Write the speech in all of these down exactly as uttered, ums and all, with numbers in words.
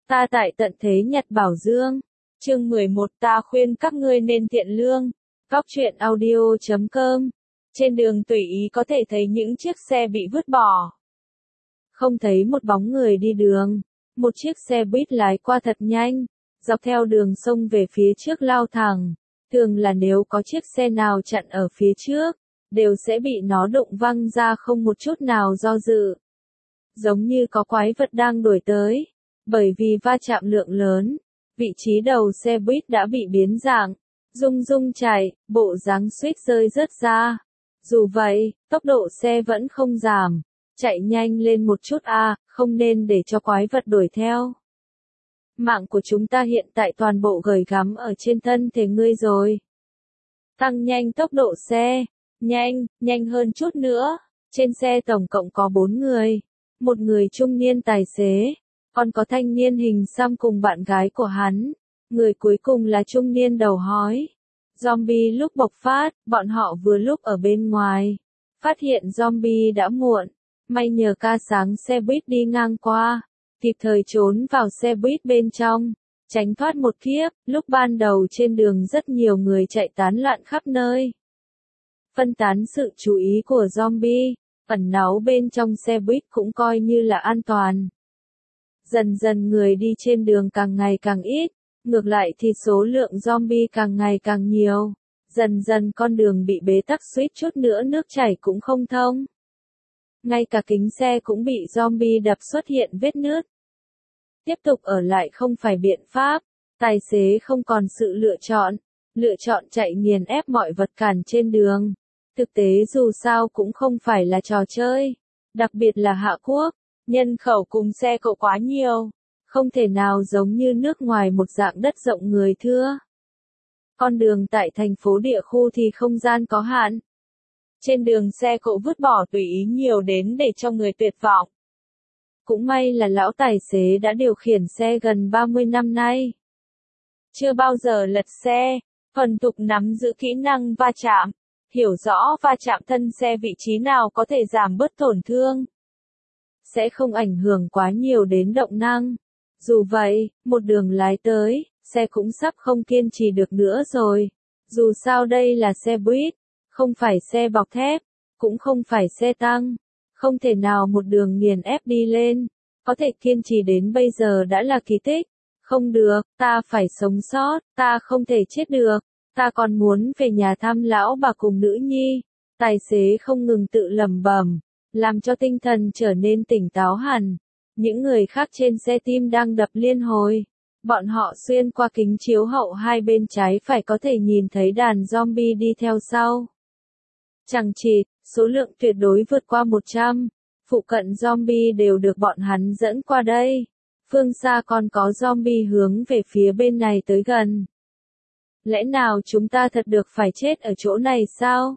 Ta tại tận thế Nhật Bảo Dương. Chương mười một ta khuyên các ngươi nên thiện lương. Góc truyện audio chấm com. Trên đường tùy ý có thể thấy những chiếc xe bị vứt bỏ. Không thấy một bóng người đi đường. Một chiếc xe buýt lái qua thật nhanh, dọc theo đường sông về phía trước lao thẳng. Thường là nếu có chiếc xe nào chặn ở phía trước, đều sẽ bị nó đụng văng ra không một chút nào do dự. Giống như có quái vật đang đuổi tới. Bởi vì va chạm lượng lớn, vị trí đầu xe buýt đã bị biến dạng, rung rung chạy, bộ dáng suýt rơi rớt ra. Dù vậy, tốc độ xe vẫn không giảm, chạy nhanh lên một chút a, à, không nên để cho quái vật đuổi theo. Mạng của chúng ta hiện tại toàn bộ gửi gắm ở trên thân thể ngươi rồi. Tăng nhanh tốc độ xe, nhanh, nhanh hơn chút nữa. Trên xe tổng cộng có bốn người, một người trung niên tài xế. Còn có thanh niên hình xăm cùng bạn gái của hắn. Người cuối cùng là trung niên đầu hói. Zombie lúc bộc phát, bọn họ vừa lúc ở bên ngoài. Phát hiện zombie đã muộn. May nhờ ca sáng xe buýt đi ngang qua. Kịp thời trốn vào xe buýt bên trong. Tránh thoát một kiếp. Lúc ban đầu trên đường rất nhiều người chạy tán loạn khắp nơi. Phân tán sự chú ý của zombie. Ẩn náu bên trong xe buýt cũng coi như là an toàn. Dần dần người đi trên đường càng ngày càng ít, ngược lại thì số lượng zombie càng ngày càng nhiều. Dần dần con đường bị bế tắc suýt chút nữa nước chảy cũng không thông. Ngay cả kính xe cũng bị zombie đập xuất hiện vết nứt. Tiếp tục ở lại không phải biện pháp, tài xế không còn sự lựa chọn, lựa chọn chạy nghiền ép mọi vật cản trên đường. Thực tế dù sao cũng không phải là trò chơi, đặc biệt là Hạ Quốc. Nhân khẩu cùng xe cộ quá nhiều, không thể nào giống như nước ngoài một dạng đất rộng người thưa. Con đường tại thành phố địa khu thì không gian có hạn. Trên đường xe cộ vứt bỏ tùy ý nhiều đến để cho người tuyệt vọng. Cũng may là lão tài xế đã điều khiển xe gần ba mươi năm nay. Chưa bao giờ lật xe, thuần thục nắm giữ kỹ năng va chạm, hiểu rõ va chạm thân xe vị trí nào có thể giảm bớt tổn thương. Sẽ không ảnh hưởng quá nhiều đến động năng. Dù vậy, một đường lái tới, xe cũng sắp không kiên trì được nữa rồi. Dù sao đây là xe buýt, không phải xe bọc thép, cũng không phải xe tăng. Không thể nào một đường nghiền ép đi lên. Có thể kiên trì đến bây giờ đã là kỳ tích. Không được, ta phải sống sót, ta không thể chết được. Ta còn muốn về nhà thăm lão bà cùng nữ nhi. Tài xế không ngừng tự lẩm bẩm, làm cho tinh thần trở nên tỉnh táo hẳn. Những người khác trên xe tim đang đập liên hồi. Bọn họ xuyên qua kính chiếu hậu hai bên trái phải có thể nhìn thấy đàn zombie đi theo sau. Chẳng chịt, số lượng tuyệt đối vượt qua một trăm. Phụ cận zombie đều được bọn hắn dẫn qua đây. Phương xa còn có zombie hướng về phía bên này tới gần. Lẽ nào chúng ta thật được phải chết ở chỗ này sao?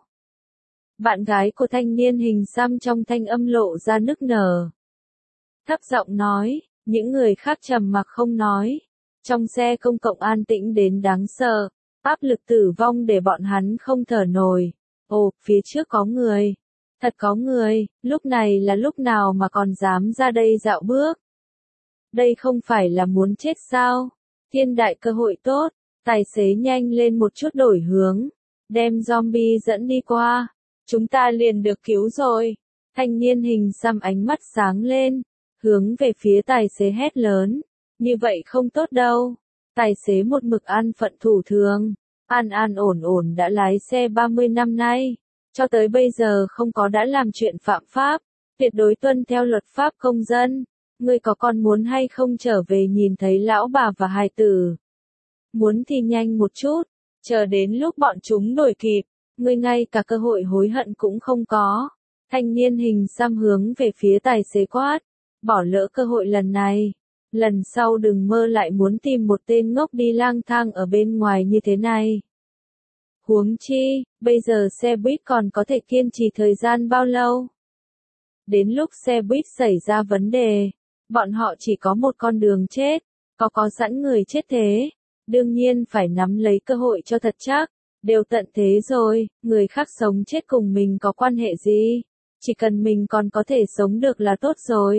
Bạn gái của thanh niên hình xăm trong thanh âm lộ ra nức nở. Thấp giọng nói, những người khác trầm mặc không nói. Trong xe công cộng an tĩnh đến đáng sợ, áp lực tử vong để bọn hắn không thở nổi. Ồ, phía trước có người. Thật có người, lúc này là lúc nào mà còn dám ra đây dạo bước. Đây không phải là muốn chết sao? Thiên đại cơ hội tốt, tài xế nhanh lên một chút đổi hướng, đem zombie dẫn đi qua. Chúng ta liền được cứu rồi. Thanh niên hình xăm ánh mắt sáng lên, hướng về phía tài xế hét lớn. Như vậy không tốt đâu. Tài xế một mực an phận thủ thường, an an ổn ổn đã lái xe ba mươi năm nay. Cho tới bây giờ không có đã làm chuyện phạm pháp, tuyệt đối tuân theo luật pháp công dân. Ngươi có còn muốn hay không trở về nhìn thấy lão bà và hài tử? Muốn thì nhanh một chút, chờ đến lúc bọn chúng đuổi kịp. Ngươi ngay cả cơ hội hối hận cũng không có. Thanh niên hình xăm hướng về phía tài xế quát. Bỏ lỡ cơ hội lần này. Lần sau đừng mơ lại muốn tìm một tên ngốc đi lang thang ở bên ngoài như thế này. Huống chi, bây giờ xe buýt còn có thể kiên trì thời gian bao lâu? Đến lúc xe buýt xảy ra vấn đề, bọn họ chỉ có một con đường chết. Có có sẵn người chết thế. Đương nhiên phải nắm lấy cơ hội cho thật chắc. Đều tận thế rồi, người khác sống chết cùng mình có quan hệ gì? Chỉ cần mình còn có thể sống được là tốt rồi.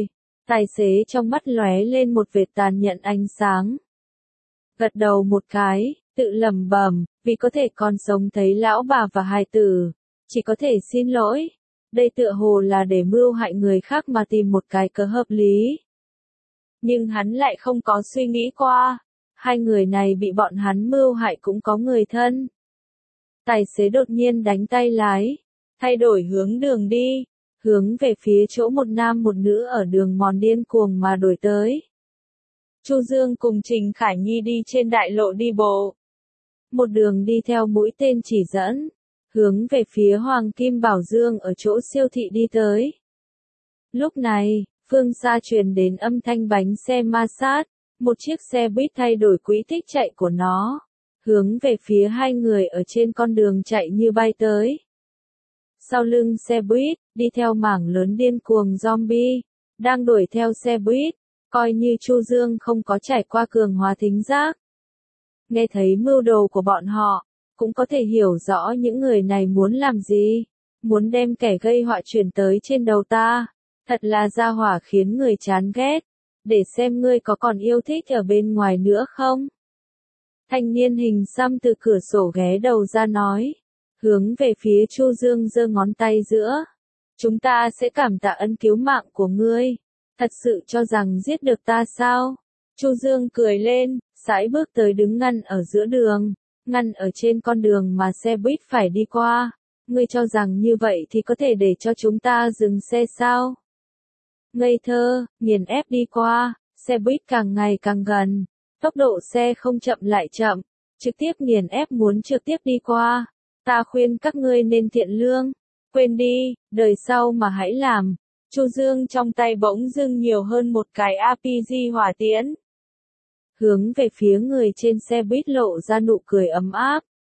Tài xế trong mắt lóe lên một vệt tàn nhẫn ánh sáng. Gật đầu một cái, tự lẩm bẩm, vì có thể còn sống thấy lão bà và hài tử, chỉ có thể xin lỗi. Đây tựa hồ là để mưu hại người khác mà tìm một cái cớ hợp lý. Nhưng hắn lại không có suy nghĩ qua, hai người này bị bọn hắn mưu hại cũng có người thân. Tài xế đột nhiên đánh tay lái, thay đổi hướng đường đi, hướng về phía chỗ một nam một nữ ở đường mòn điên cuồng mà đuổi tới. Chu Dương cùng Trình Khải Nhi đi trên đại lộ đi bộ. Một đường đi theo mũi tên chỉ dẫn, hướng về phía Hoàng Kim Bảo Dương ở chỗ siêu thị đi tới. Lúc này, phương xa truyền đến âm thanh bánh xe ma sát, một chiếc xe buýt thay đổi quỹ tích chạy của nó, hướng về phía hai người ở trên con đường chạy như bay tới. Sau lưng xe buýt, đi theo mảng lớn điên cuồng zombie, đang đuổi theo xe buýt, coi như Chu Dương không có trải qua cường hóa thính giác. Nghe thấy mưu đồ của bọn họ, cũng có thể hiểu rõ những người này muốn làm gì, muốn đem kẻ gây họa chuyển tới trên đầu ta. Thật là gia hỏa khiến người chán ghét, để xem ngươi có còn yêu thích ở bên ngoài nữa không. Thanh niên hình xăm từ cửa sổ ghé đầu ra nói, hướng về phía Chu Dương giơ ngón tay giữa. Chúng ta sẽ cảm tạ ân cứu mạng của ngươi, thật sự cho rằng giết được ta sao? Chu Dương cười lên, sải bước tới đứng ngăn ở giữa đường, ngăn ở trên con đường mà xe buýt phải đi qua. Ngươi cho rằng như vậy thì có thể để cho chúng ta dừng xe sao? Ngây thơ, nghiền ép đi qua, xe buýt càng ngày càng gần, tốc độ xe không chậm lại chậm, trực tiếp nghiền ép muốn trực tiếp đi qua. Ta khuyên các ngươi nên thiện lương, quên đi, đời sau mà hãy làm. Chu Dương trong tay bỗng dưng nhiều hơn một cái a pê giê hỏa tiễn. Hướng về phía người trên xe buýt lộ ra nụ cười ấm áp.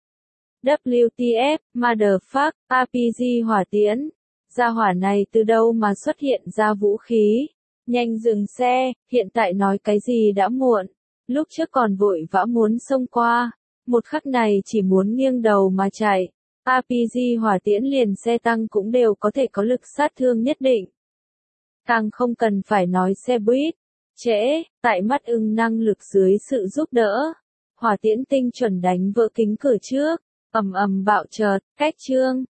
vê kép tê ép, motherfuck, a pê giê hỏa tiễn. Gia hỏa này từ đâu mà xuất hiện ra vũ khí? Nhanh dừng xe, hiện tại nói cái gì đã muộn. Lúc trước còn vội vã muốn xông qua, một khắc này chỉ muốn nghiêng đầu mà chạy. a pê giê hỏa tiễn liền xe tăng cũng đều có thể có lực sát thương nhất định. Càng không cần phải nói xe buýt. Trễ, tại mắt ưng năng lực dưới sự giúp đỡ. Hỏa tiễn tinh chuẩn đánh vỡ kính cửa trước, ầm ầm bạo chợt, cách chương.